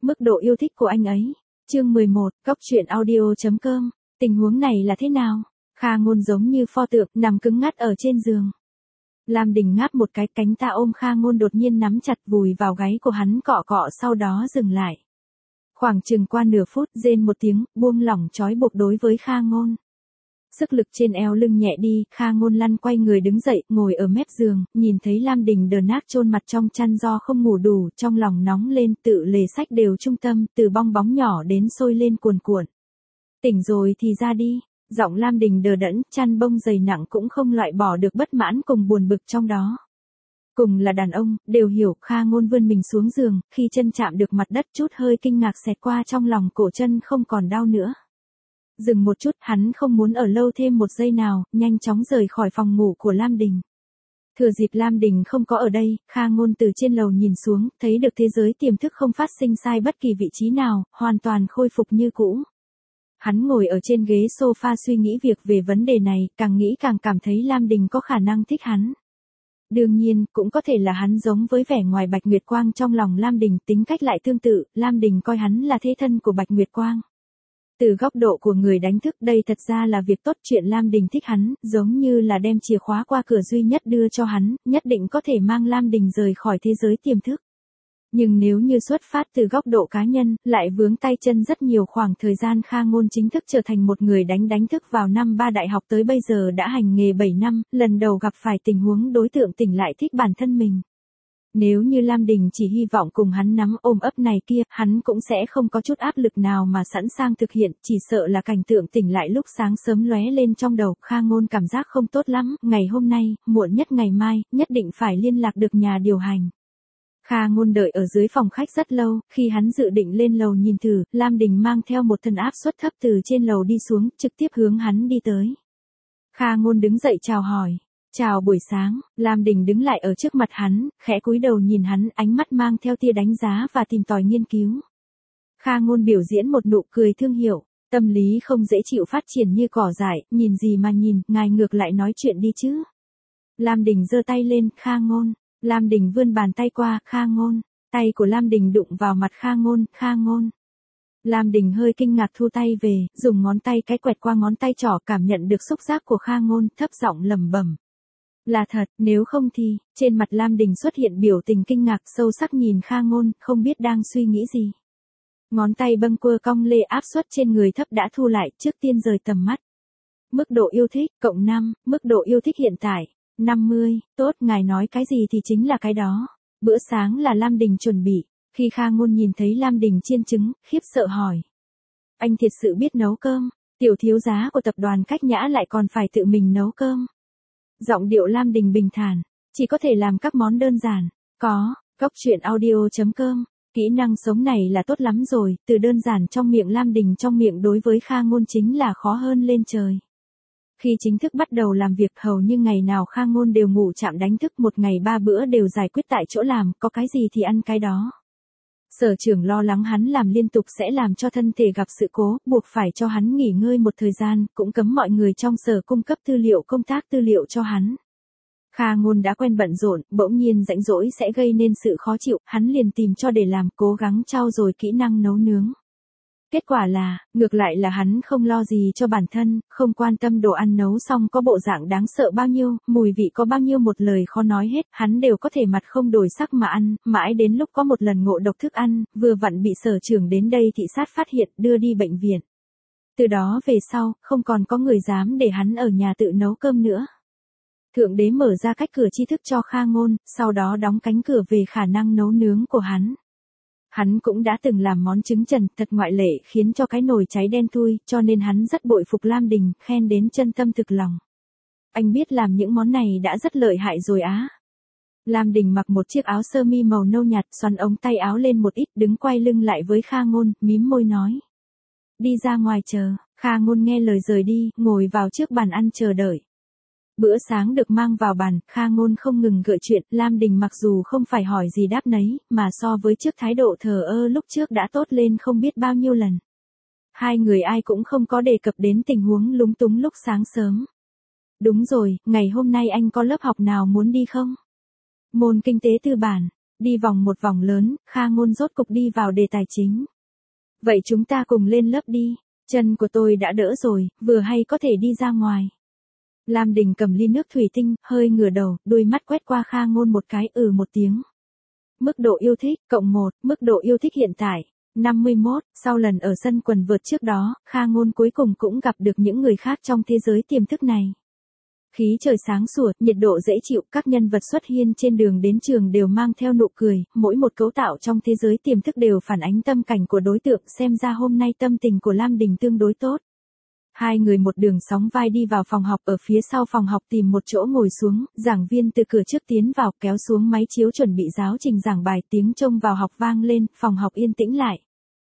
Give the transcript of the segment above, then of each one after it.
mức độ yêu thích của anh ấy. Chương 11, Cóc truyện audio.com. Tình huống này là thế nào? Kha Ngôn giống như pho tượng, nằm cứng ngắc ở trên giường. Lam Đình ngáp một cái, cánh ta ôm Kha Ngôn đột nhiên nắm chặt vùi vào gáy của hắn cọ cọ, sau đó dừng lại. Khoảng chừng qua nửa phút, rên một tiếng, buông lỏng trói buộc đối với Kha Ngôn. Sức lực trên eo lưng nhẹ đi, Kha Ngôn lăn quay người đứng dậy, ngồi ở mép giường, nhìn thấy Lam Đình đờ nát chôn mặt trong chăn do không ngủ đủ, trong lòng nóng lên, tự lề sách đều trung tâm, từ bong bóng nhỏ đến sôi lên cuồn cuộn. Tỉnh rồi thì ra đi. Giọng Lam Đình đờ đẫn, chăn bông dày nặng cũng không loại bỏ được bất mãn cùng buồn bực trong đó. Cùng là đàn ông, đều hiểu. Kha Ngôn vươn mình xuống giường, khi chân chạm được mặt đất chút hơi kinh ngạc xẹt qua trong lòng, cổ chân không còn đau nữa. Dừng một chút, hắn không muốn ở lâu thêm một giây nào, nhanh chóng rời khỏi phòng ngủ của Lam Đình. Thừa dịp Lam Đình không có ở đây, Kha Ngôn từ trên lầu nhìn xuống, thấy được thế giới tiềm thức không phát sinh sai bất kỳ vị trí nào, hoàn toàn khôi phục như cũ. Hắn ngồi ở trên ghế sofa suy nghĩ việc về vấn đề này, càng nghĩ càng cảm thấy Lam Đình có khả năng thích hắn. Đương nhiên, cũng có thể là hắn giống với vẻ ngoài Bạch Nguyệt Quang trong lòng Lam Đình, tính cách lại tương tự, Lam Đình coi hắn là thế thân của Bạch Nguyệt Quang. Từ góc độ của người đánh thức, đây thật ra là việc tốt, chuyện Lam Đình thích hắn, giống như là đem chìa khóa qua cửa duy nhất đưa cho hắn, nhất định có thể mang Lam Đình rời khỏi thế giới tiềm thức. Nhưng nếu như xuất phát từ góc độ cá nhân, lại vướng tay chân rất nhiều. Khoảng thời gian Kha Ngôn chính thức trở thành một người đánh thức vào năm 3 đại học tới bây giờ đã hành nghề 7 năm, lần đầu gặp phải tình huống đối tượng tỉnh lại thích bản thân mình. Nếu như Lam Đình chỉ hy vọng cùng hắn nắm ôm ấp này kia, hắn cũng sẽ không có chút áp lực nào mà sẵn sàng thực hiện, chỉ sợ là cảnh tượng tỉnh lại lúc sáng sớm lóe lên trong đầu. Kha Ngôn cảm giác không tốt lắm, ngày hôm nay, muộn nhất ngày mai, nhất định phải liên lạc được nhà điều hành. Kha Ngôn đợi ở dưới phòng khách rất lâu, khi hắn dự định lên lầu nhìn thử, Lam Đình mang theo một thân áp suất thấp từ trên lầu đi xuống, trực tiếp hướng hắn đi tới. Kha Ngôn đứng dậy chào hỏi. Chào buổi sáng. Lam Đình đứng lại ở trước mặt hắn, khẽ cúi đầu nhìn hắn, ánh mắt mang theo tia đánh giá và tìm tòi nghiên cứu. Kha Ngôn biểu diễn một nụ cười thương hiệu, tâm lý không dễ chịu phát triển như cỏ dại, nhìn gì mà nhìn, ngài ngược lại nói chuyện đi chứ. Lam Đình giơ tay lên, Kha Ngôn. Lam Đình vươn bàn tay qua, Kha Ngôn. Tay của Lam Đình đụng vào mặt Kha Ngôn, Kha Ngôn. Lam Đình hơi kinh ngạc thu tay về, dùng ngón tay cái quẹt qua ngón tay trỏ, cảm nhận được xúc giác của Kha Ngôn, thấp giọng lẩm bẩm. Là thật, nếu không thì. Trên mặt Lam Đình xuất hiện biểu tình kinh ngạc sâu sắc nhìn Kha Ngôn, không biết đang suy nghĩ gì. Ngón tay bâng quơ cong lê áp suất trên người thấp đã thu lại, trước tiên rời tầm mắt. Mức độ yêu thích, cộng 5, mức độ yêu thích hiện tại. 50, tốt, ngài nói cái gì thì chính là cái đó. Bữa sáng là Lam Đình chuẩn bị. Khi Kha Ngôn nhìn thấy Lam Đình chiên trứng, khiếp sợ hỏi. Anh thiệt sự biết nấu cơm? Tiểu thiếu giá của tập đoàn Cách Nhã lại còn phải tự mình nấu cơm. Giọng điệu Lam Đình bình thản. Chỉ có thể làm các món đơn giản. Có, Cóc truyện audio.com. Kỹ năng sống này là tốt lắm rồi, từ đơn giản trong miệng Lam Đình trong miệng đối với Kha Ngôn chính là khó hơn lên trời. Khi chính thức bắt đầu làm việc, hầu như ngày nào Kha Ngôn đều ngủ chạm đánh thức, một ngày 3 bữa đều giải quyết tại chỗ làm, có cái gì thì ăn cái đó. Sở trưởng lo lắng hắn làm liên tục sẽ làm cho thân thể gặp sự cố, buộc phải cho hắn nghỉ ngơi một thời gian, cũng cấm mọi người trong sở cung cấp tư liệu công tác tư liệu cho hắn. Kha Ngôn đã quen bận rộn, bỗng nhiên rãnh rỗi sẽ gây nên sự khó chịu, hắn liền tìm cho để làm, cố gắng trau dồi kỹ năng nấu nướng. Kết quả là, ngược lại là hắn không lo gì cho bản thân, không quan tâm đồ ăn nấu xong có bộ dạng đáng sợ bao nhiêu, mùi vị có bao nhiêu, một lời khó nói hết, hắn đều có thể mặt không đổi sắc mà ăn, mãi đến lúc có một lần ngộ độc thức ăn, vừa vặn bị sở trưởng đến đây thị sát phát hiện, đưa đi bệnh viện. Từ đó về sau, không còn có người dám để hắn ở nhà tự nấu cơm nữa. Thượng đế mở ra cách cửa tri thức cho Kha Ngôn, sau đó đóng cánh cửa về khả năng nấu nướng của hắn. Hắn cũng đã từng làm món trứng trần, thật ngoại lệ, khiến cho cái nồi cháy đen thui, cho nên hắn rất bội phục Lam Đình, khen đến chân tâm thực lòng. Anh biết làm những món này đã rất lợi hại rồi á. Lam Đình mặc một chiếc áo sơ mi màu nâu nhạt, xoắn ống tay áo lên một ít, đứng quay lưng lại với Kha Ngôn, mím môi nói. Đi ra ngoài chờ. Kha Ngôn nghe lời rời đi, ngồi vào trước bàn ăn chờ đợi. Bữa sáng được mang vào bàn, Kha Ngôn không ngừng gợi chuyện, Lam Đình mặc dù không phải hỏi gì đáp nấy, mà so với trước thái độ thờ ơ lúc trước đã tốt lên không biết bao nhiêu lần. Hai người ai cũng không có đề cập đến tình huống lúng túng lúc sáng sớm. Đúng rồi, ngày hôm nay anh có lớp học nào muốn đi không? Môn kinh tế tư bản. Đi vòng một vòng lớn, Kha Ngôn rốt cục đi vào đề tài chính. Vậy chúng ta cùng lên lớp đi, chân của tôi đã đỡ rồi, vừa hay có thể đi ra ngoài. Lam Đình cầm ly nước thủy tinh, hơi ngửa đầu, đôi mắt quét qua Kha Ngôn một cái một tiếng. Mức độ yêu thích, cộng 1, mức độ yêu thích hiện tại, 51, sau lần ở sân quần vợt trước đó, Kha Ngôn cuối cùng cũng gặp được những người khác trong thế giới tiềm thức này. Khí trời sáng sủa, nhiệt độ dễ chịu, các nhân vật xuất hiện trên đường đến trường đều mang theo nụ cười, mỗi một cấu tạo trong thế giới tiềm thức đều phản ánh tâm cảnh của đối tượng, xem ra hôm nay tâm tình của Lam Đình tương đối tốt. Hai người một đường sóng vai đi vào phòng học, ở phía sau phòng học tìm một chỗ ngồi xuống, giảng viên từ cửa trước tiến vào, kéo xuống máy chiếu chuẩn bị giáo trình giảng bài, tiếng trông vào học vang lên, phòng học yên tĩnh lại.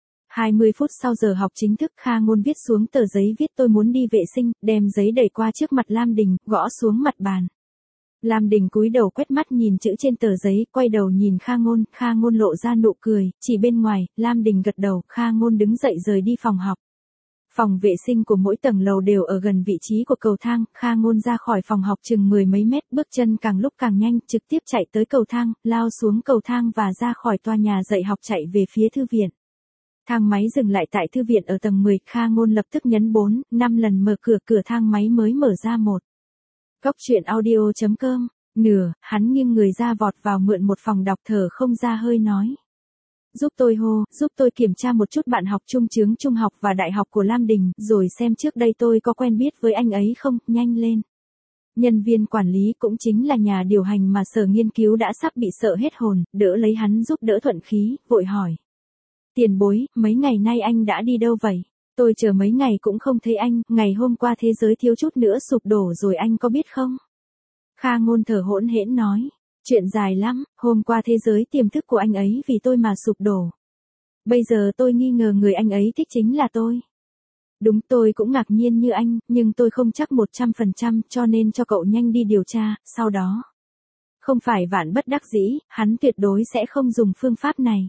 20 phút sau giờ học chính thức, Kha Ngôn viết xuống tờ giấy viết tôi muốn đi vệ sinh, đem giấy đẩy qua trước mặt Lam Đình, gõ xuống mặt bàn. Lam Đình cúi đầu quét mắt nhìn chữ trên tờ giấy, quay đầu nhìn Kha Ngôn lộ ra nụ cười, chỉ bên ngoài, Lam Đình gật đầu, Kha Ngôn đứng dậy rời đi phòng học. Phòng vệ sinh của mỗi tầng lầu đều ở gần vị trí của cầu thang, Kha Ngôn ra khỏi phòng học chừng 10 mấy mét, bước chân càng lúc càng nhanh, trực tiếp chạy tới cầu thang, lao xuống cầu thang và ra khỏi tòa nhà dạy học chạy về phía thư viện. Thang máy dừng lại tại thư viện ở tầng 10, Kha Ngôn lập tức nhấn 4, 5 lần mở cửa, cửa thang máy mới mở ra một. Cốc truyện audio.com, hắn nghiêng người ra vọt vào mượn một phòng đọc, thở không ra hơi nói. Giúp tôi kiểm tra một chút bạn học chung chướng trung học và đại học của Lam Đình, rồi xem trước đây tôi có quen biết với anh ấy không, nhanh lên. Nhân viên quản lý cũng chính là nhà điều hành mà sở nghiên cứu đã sắp bị sợ hết hồn, đỡ lấy hắn giúp đỡ thuận khí, vội hỏi. Tiền bối, mấy ngày nay anh đã đi đâu vậy? Tôi chờ mấy ngày cũng không thấy anh, ngày hôm qua thế giới thiếu chút nữa sụp đổ rồi anh có biết không? Kha Ngôn thở hỗn hển nói. Chuyện dài lắm, hôm qua thế giới tiềm thức của anh ấy vì tôi mà sụp đổ. Bây giờ tôi nghi ngờ người anh ấy thích chính là tôi. Đúng, tôi cũng ngạc nhiên như anh, nhưng tôi không chắc 100%, cho nên cho cậu nhanh đi điều tra, sau đó. Không phải vạn bất đắc dĩ, hắn tuyệt đối sẽ không dùng phương pháp này.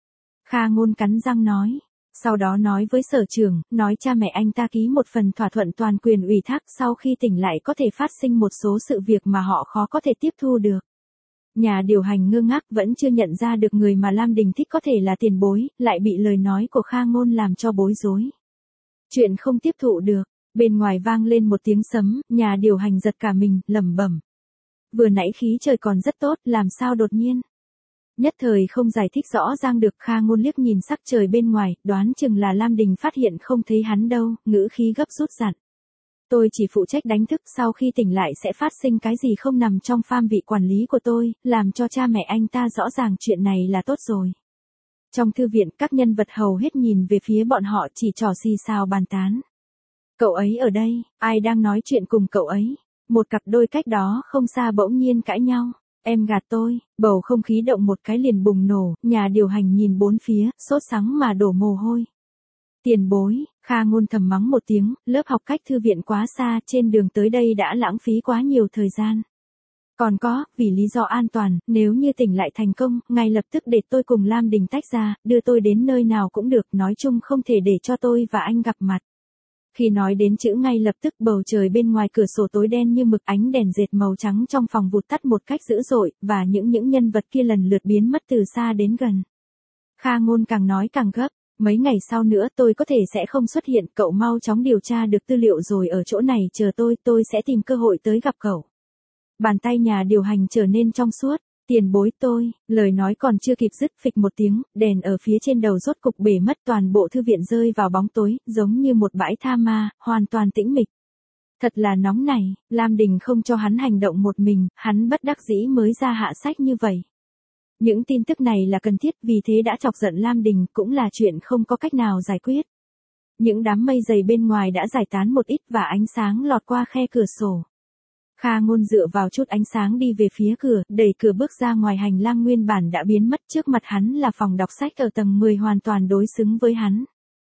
Kha Ngôn cắn răng nói. Sau đó nói với sở trưởng, nói cha mẹ anh ta ký một phần thỏa thuận toàn quyền ủy thác, sau khi tỉnh lại có thể phát sinh một số sự việc mà họ khó có thể tiếp thu được. Nhà điều hành ngơ ngác, vẫn chưa nhận ra được người mà Lam Đình thích có thể là tiền bối, lại bị lời nói của Kha Ngôn làm cho bối rối. Chuyện không tiếp thụ được, bên ngoài vang lên một tiếng sấm, nhà điều hành giật cả mình, lẩm bẩm. Vừa nãy khí trời còn rất tốt, làm sao đột nhiên? Nhất thời không giải thích rõ ràng được, Kha Ngôn liếc nhìn sắc trời bên ngoài, đoán chừng là Lam Đình phát hiện không thấy hắn đâu, ngữ khí gấp rút dặn. Tôi chỉ phụ trách đánh thức, sau khi tỉnh lại sẽ phát sinh cái gì không nằm trong phạm vi quản lý của tôi, làm cho cha mẹ anh ta rõ ràng chuyện này là tốt rồi. Trong thư viện, các nhân vật hầu hết nhìn về phía bọn họ, chỉ trò xì xào bàn tán. Cậu ấy ở đây, ai đang nói chuyện cùng cậu ấy? Một cặp đôi cách đó không xa bỗng nhiên cãi nhau. Em gạt tôi, bầu không khí động một cái liền bùng nổ, nhà điều hành nhìn bốn phía, sốt sắng mà đổ mồ hôi. Tiền bối, Kha Ngôn thầm mắng một tiếng, lớp học cách thư viện quá xa, trên đường tới đây đã lãng phí quá nhiều thời gian. Còn có, vì lý do an toàn, nếu như tỉnh lại thành công, ngay lập tức để tôi cùng Lam Đình tách ra, đưa tôi đến nơi nào cũng được, nói chung không thể để cho tôi và anh gặp mặt. Khi nói đến chữ ngay lập tức, bầu trời bên ngoài cửa sổ tối đen như mực, ánh đèn dệt màu trắng trong phòng vụt tắt một cách dữ dội, và những nhân vật kia lần lượt biến mất từ xa đến gần. Kha Ngôn càng nói càng gấp. Mấy ngày sau nữa tôi có thể sẽ không xuất hiện, cậu mau chóng điều tra được tư liệu rồi ở chỗ này chờ tôi sẽ tìm cơ hội tới gặp cậu. Bàn tay nhà điều hành trở nên trong suốt, tiền bối tôi, lời nói còn chưa kịp dứt, phịch một tiếng, đèn ở phía trên đầu rốt cục bể mất, toàn bộ thư viện rơi vào bóng tối, giống như một bãi tha ma, hoàn toàn tĩnh mịch. Thật là nóng này, Lam Đình không cho hắn hành động một mình, hắn bất đắc dĩ mới ra hạ sách như vậy. Những tin tức này là cần thiết, vì thế đã chọc giận Lam Đình, cũng là chuyện không có cách nào giải quyết. Những đám mây dày bên ngoài đã giải tán một ít và ánh sáng lọt qua khe cửa sổ. Kha Ngôn dựa vào chút ánh sáng đi về phía cửa, đẩy cửa bước ra ngoài, hành lang nguyên bản đã biến mất, trước mặt hắn là phòng đọc sách ở tầng 10 hoàn toàn đối xứng với hắn.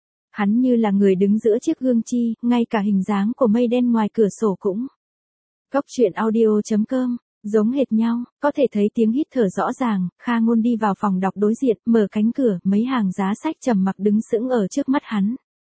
Hắn như là người đứng giữa chiếc gương chi, ngay cả hình dáng của mây đen ngoài cửa sổ cũng. Cốc truyện audio.com, giống hệt nhau, có thể thấy tiếng hít thở rõ ràng. Kha Ngôn đi vào phòng đọc đối diện, mở cánh cửa, mấy hàng giá sách trầm mặc đứng sững ở trước mắt hắn.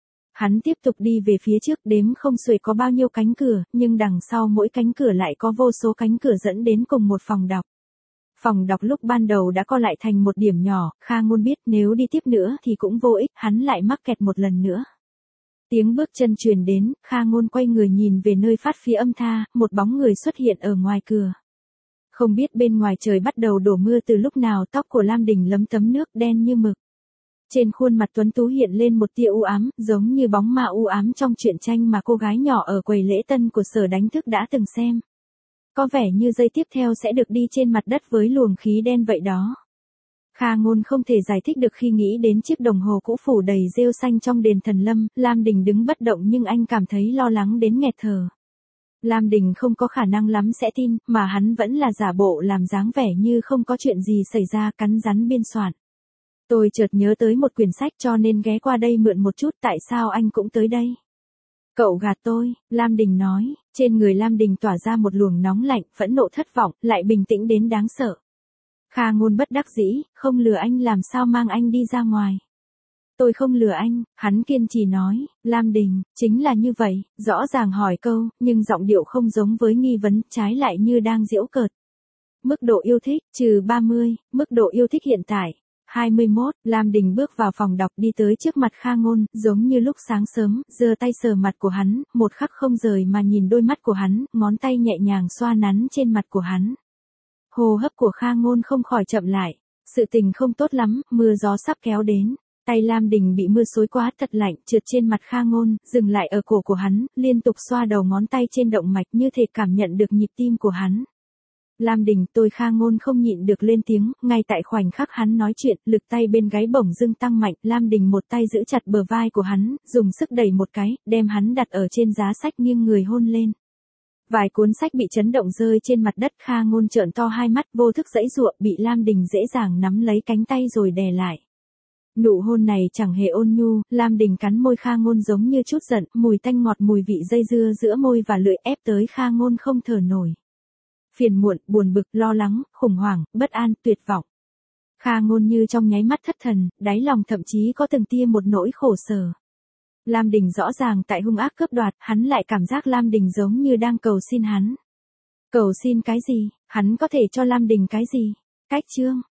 Hắn tiếp tục đi về phía trước, đếm không xuể có bao nhiêu cánh cửa, nhưng đằng sau mỗi cánh cửa lại có vô số cánh cửa dẫn đến cùng một phòng đọc. Phòng đọc lúc ban đầu đã co lại thành một điểm nhỏ, Kha Ngôn biết nếu đi tiếp nữa thì cũng vô ích, hắn lại mắc kẹt một lần nữa. Tiếng bước chân truyền đến, Kha Ngôn quay người nhìn về nơi phát phía âm tha, một bóng người xuất hiện ở ngoài cửa. Không biết bên ngoài trời bắt đầu đổ mưa từ lúc nào, tóc của Lam Đình lấm tấm nước đen như mực. Trên khuôn mặt tuấn tú hiện lên một tia u ám, giống như bóng ma u ám trong truyện tranh mà cô gái nhỏ ở quầy lễ tân của Sở Đánh Thức đã từng xem. Có vẻ như giây tiếp theo sẽ được đi trên mặt đất với luồng khí đen vậy đó. Kha Ngôn không thể giải thích được khi nghĩ đến chiếc đồng hồ cũ phủ đầy rêu xanh trong đền Thần Lâm. Lam Đình đứng bất động nhưng anh cảm thấy lo lắng đến nghẹt thở. Lam Đình không có khả năng lắm sẽ tin, mà hắn vẫn là giả bộ làm dáng vẻ như không có chuyện gì xảy ra, cắn rắn biên soạn. Tôi chợt nhớ tới một quyển sách cho nên ghé qua đây mượn một chút, tại sao anh cũng tới đây? Cậu gạt tôi, Lam Đình nói, trên người Lam Đình tỏa ra một luồng nóng lạnh, phẫn nộ thất vọng, lại bình tĩnh đến đáng sợ. Kha Ngôn bất đắc dĩ, không lừa anh làm sao mang anh đi ra ngoài. Tôi không lừa anh, hắn kiên trì nói, Lam Đình, chính là như vậy, rõ ràng hỏi câu, nhưng giọng điệu không giống với nghi vấn, trái lại như đang giễu cợt. Mức độ yêu thích, trừ 30, mức độ yêu thích hiện tại. 21, Lam Đình bước vào phòng đọc đi tới trước mặt Kha Ngôn, giống như lúc sáng sớm, giơ tay sờ mặt của hắn, một khắc không rời mà nhìn đôi mắt của hắn, ngón tay nhẹ nhàng xoa nắn trên mặt của hắn. Hô hấp của Kha Ngôn không khỏi chậm lại, sự tình không tốt lắm, mưa gió sắp kéo đến. Tay Lam Đình bị mưa xối quá thật lạnh, trượt trên mặt Kha Ngôn, dừng lại ở cổ của hắn, liên tục xoa đầu ngón tay trên động mạch như thể cảm nhận được nhịp tim của hắn. Lam Đình, tôi Kha Ngôn không nhịn được lên tiếng, ngay tại khoảnh khắc hắn nói chuyện, lực tay bên gáy bổng dưng tăng mạnh, Lam Đình một tay giữ chặt bờ vai của hắn, dùng sức đẩy một cái, đem hắn đặt ở trên giá sách nghiêng người hôn lên. Vài cuốn sách bị chấn động rơi trên mặt đất, Kha Ngôn trợn to hai mắt, vô thức giãy giụa, bị Lam Đình dễ dàng nắm lấy cánh tay rồi đè lại. Nụ hôn này chẳng hề ôn nhu, Lam Đình cắn môi Kha Ngôn giống như chút giận, mùi tanh ngọt mùi vị dây dưa giữa môi và lưỡi ép tới Kha Ngôn không thở nổi. Phiền muộn, buồn bực, lo lắng, khủng hoảng, bất an, tuyệt vọng. Kha Ngôn như trong nháy mắt thất thần, đáy lòng thậm chí có từng tia một nỗi khổ sở. Lam Đình rõ ràng tại hung ác cướp đoạt, hắn lại cảm giác Lam Đình giống như đang cầu xin hắn. Cầu xin cái gì? Hắn có thể cho Lam Đình cái gì? Cách chương